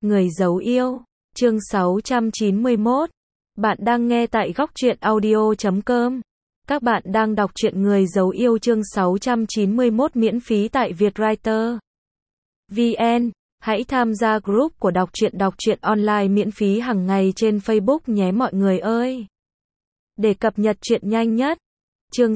Người giấu yêu, chương 691. Bạn đang nghe tại góc truyện audio.com. Các bạn đang đọc truyện Người giấu yêu chương 691 miễn phí tại Vietwriter VN. Hãy tham gia group của đọc truyện online miễn phí hàng ngày trên Facebook nhé mọi người ơi. Để cập nhật truyện nhanh nhất. Chương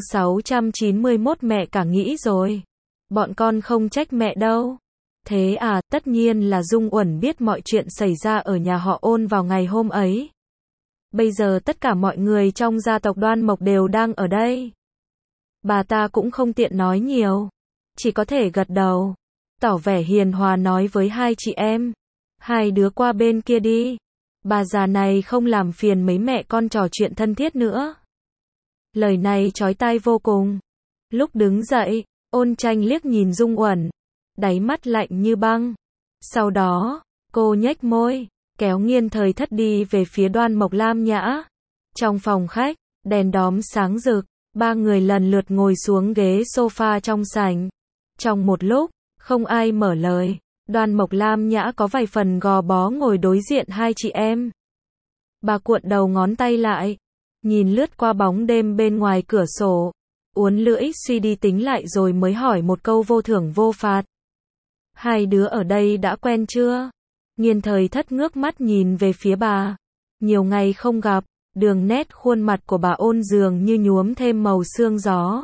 691 mẹ cả nghĩ rồi. Bọn con không trách mẹ đâu. Thế à, tất nhiên là Dung Uẩn biết mọi chuyện xảy ra ở nhà họ Ôn vào ngày hôm ấy. Bây giờ tất cả mọi người trong gia tộc Đoan Mộc đều đang ở đây. Bà ta cũng không tiện nói nhiều, chỉ có thể gật đầu, tỏ vẻ hiền hòa nói với hai chị em. Hai đứa qua bên kia đi. Bà già này không làm phiền mấy mẹ con trò chuyện thân thiết nữa. Lời này chói tai vô cùng. Lúc đứng dậy, Ôn Tranh liếc nhìn Dung Uẩn, đáy mắt lạnh như băng. Sau đó, cô nhếch môi, kéo Nghiên Thời Thất đi về phía Đoan Mộc Lam Nhã. Trong phòng khách, đèn đóm sáng rực, ba người lần lượt ngồi xuống ghế sofa trong sảnh. Trong một lúc, không ai mở lời, Đoan Mộc Lam Nhã có vài phần gò bó ngồi đối diện hai chị em. Bà cuộn đầu ngón tay lại, nhìn lướt qua bóng đêm bên ngoài cửa sổ, uốn lưỡi suy đi tính lại rồi mới hỏi một câu vô thưởng vô phạt. Hai đứa ở đây đã quen chưa? Nghiên Thời Thất ngước mắt nhìn về phía bà. Nhiều ngày không gặp, đường nét khuôn mặt của bà Ôn dường như nhuốm thêm màu sương gió.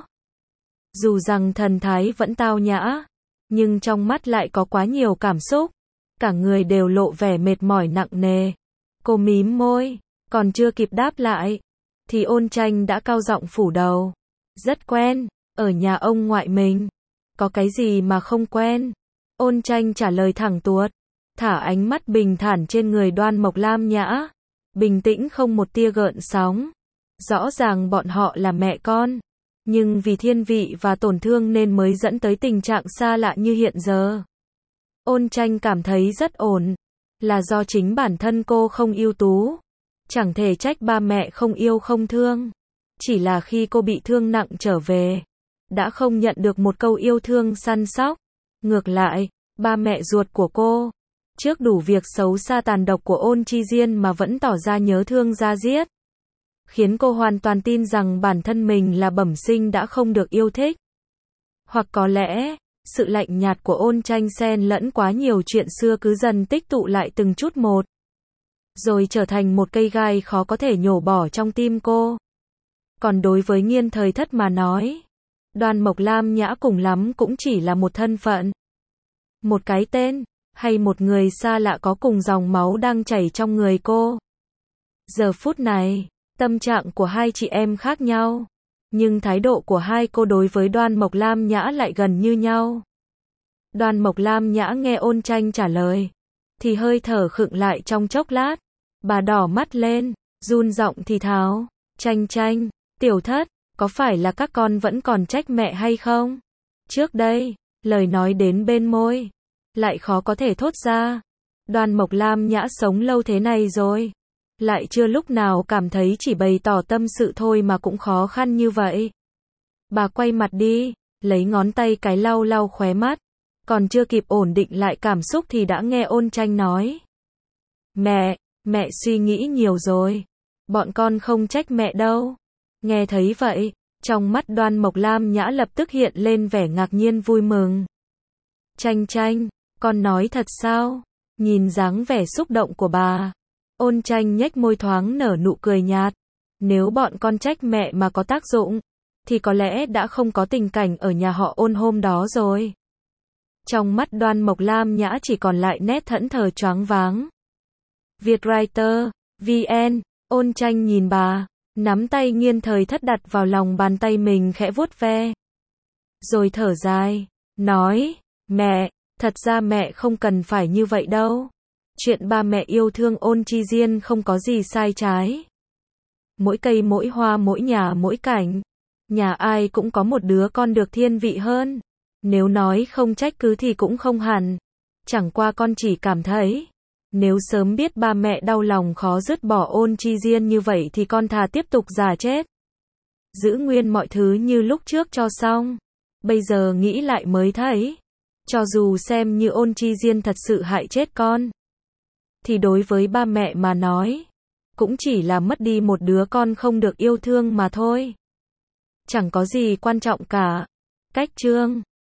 Dù rằng thần thái vẫn tao nhã, nhưng trong mắt lại có quá nhiều cảm xúc. Cả người đều lộ vẻ mệt mỏi nặng nề. Cô mím môi, còn chưa kịp đáp lại, thì Ôn Tranh đã cao giọng phủ đầu. Rất quen, ở nhà ông ngoại mình. Có cái gì mà không quen? Ôn Tranh trả lời thẳng tuột, thả ánh mắt bình thản trên người Đoan Mộc Lam Nhã. Bình tĩnh không một tia gợn sóng. Rõ ràng bọn họ là mẹ con, nhưng vì thiên vị và tổn thương nên mới dẫn tới tình trạng xa lạ như hiện giờ. Ôn Tranh cảm thấy rất ổn, là do chính bản thân cô không ưu tú. Chẳng thể trách ba mẹ không yêu không thương. Chỉ là khi cô bị thương nặng trở về, đã không nhận được một câu yêu thương săn sóc. Ngược lại, ba mẹ ruột của cô, trước đủ việc xấu xa tàn độc của Ôn Chi Diên mà vẫn tỏ ra nhớ thương da diết, khiến cô hoàn toàn tin rằng bản thân mình là bẩm sinh đã không được yêu thích. Hoặc có lẽ, sự lạnh nhạt của Ôn Tranh xen lẫn quá nhiều chuyện xưa cứ dần tích tụ lại từng chút một, rồi trở thành một cây gai khó có thể nhổ bỏ trong tim cô. Còn đối với Nghiên Thời Thất mà nói, Đoan Mộc Lam Nhã cùng lắm cũng chỉ là một thân phận, một cái tên, hay một người xa lạ có cùng dòng máu đang chảy trong người cô. Giờ phút này, tâm trạng của hai chị em khác nhau, nhưng thái độ của hai cô đối với Đoan Mộc Lam Nhã lại gần như nhau. Đoan Mộc Lam Nhã nghe Ôn Tranh trả lời, thì hơi thở khựng lại trong chốc lát. Bà đỏ mắt lên, run giọng thì thào, Tranh Tranh, Tiểu Thất, có phải là các con vẫn còn trách mẹ hay không? Trước đây, lời nói đến bên môi, lại khó có thể thốt ra. Đoan Mộc Lam Nhã sống lâu thế này rồi, lại chưa lúc nào cảm thấy chỉ bày tỏ tâm sự thôi mà cũng khó khăn như vậy. Bà quay mặt đi, lấy ngón tay cái lau lau khóe mắt, còn chưa kịp ổn định lại cảm xúc thì đã nghe Ôn Tranh nói. Mẹ suy nghĩ nhiều rồi. Bọn con không trách mẹ đâu. Nghe thấy vậy, trong mắt Đoan Mộc Lam Nhã lập tức hiện lên vẻ ngạc nhiên vui mừng. Tranh, con nói thật sao? Nhìn dáng vẻ xúc động của bà, Ôn Tranh nhếch môi thoáng nở nụ cười nhạt. Nếu bọn con trách mẹ mà có tác dụng, thì có lẽ đã không có tình cảnh ở nhà họ Ôn hôm đó rồi. Trong mắt Đoan Mộc Lam Nhã chỉ còn lại nét thẫn thờ choáng váng. Vietwriter VN. Ôn Tranh nhìn bà, nắm tay Nghiên Thời Thất đặt vào lòng bàn tay mình khẽ vuốt ve, rồi thở dài, nói, mẹ, thật ra mẹ không cần phải như vậy đâu. Chuyện ba mẹ yêu thương Ôn Chi Diên không có gì sai trái. Mỗi cây mỗi hoa mỗi nhà mỗi cảnh, nhà ai cũng có một đứa con được thiên vị hơn. Nếu nói không trách cứ thì cũng không hẳn. Chẳng qua con chỉ cảm thấy, nếu sớm biết ba mẹ đau lòng khó dứt bỏ Ôn Chi Diên như vậy thì con thà tiếp tục già chết, giữ nguyên mọi thứ như lúc trước cho xong. Bây giờ nghĩ lại mới thấy, cho dù xem như Ôn Chi Diên thật sự hại chết con, thì đối với ba mẹ mà nói, cũng chỉ là mất đi một đứa con không được yêu thương mà thôi. Chẳng có gì quan trọng cả. Cách chương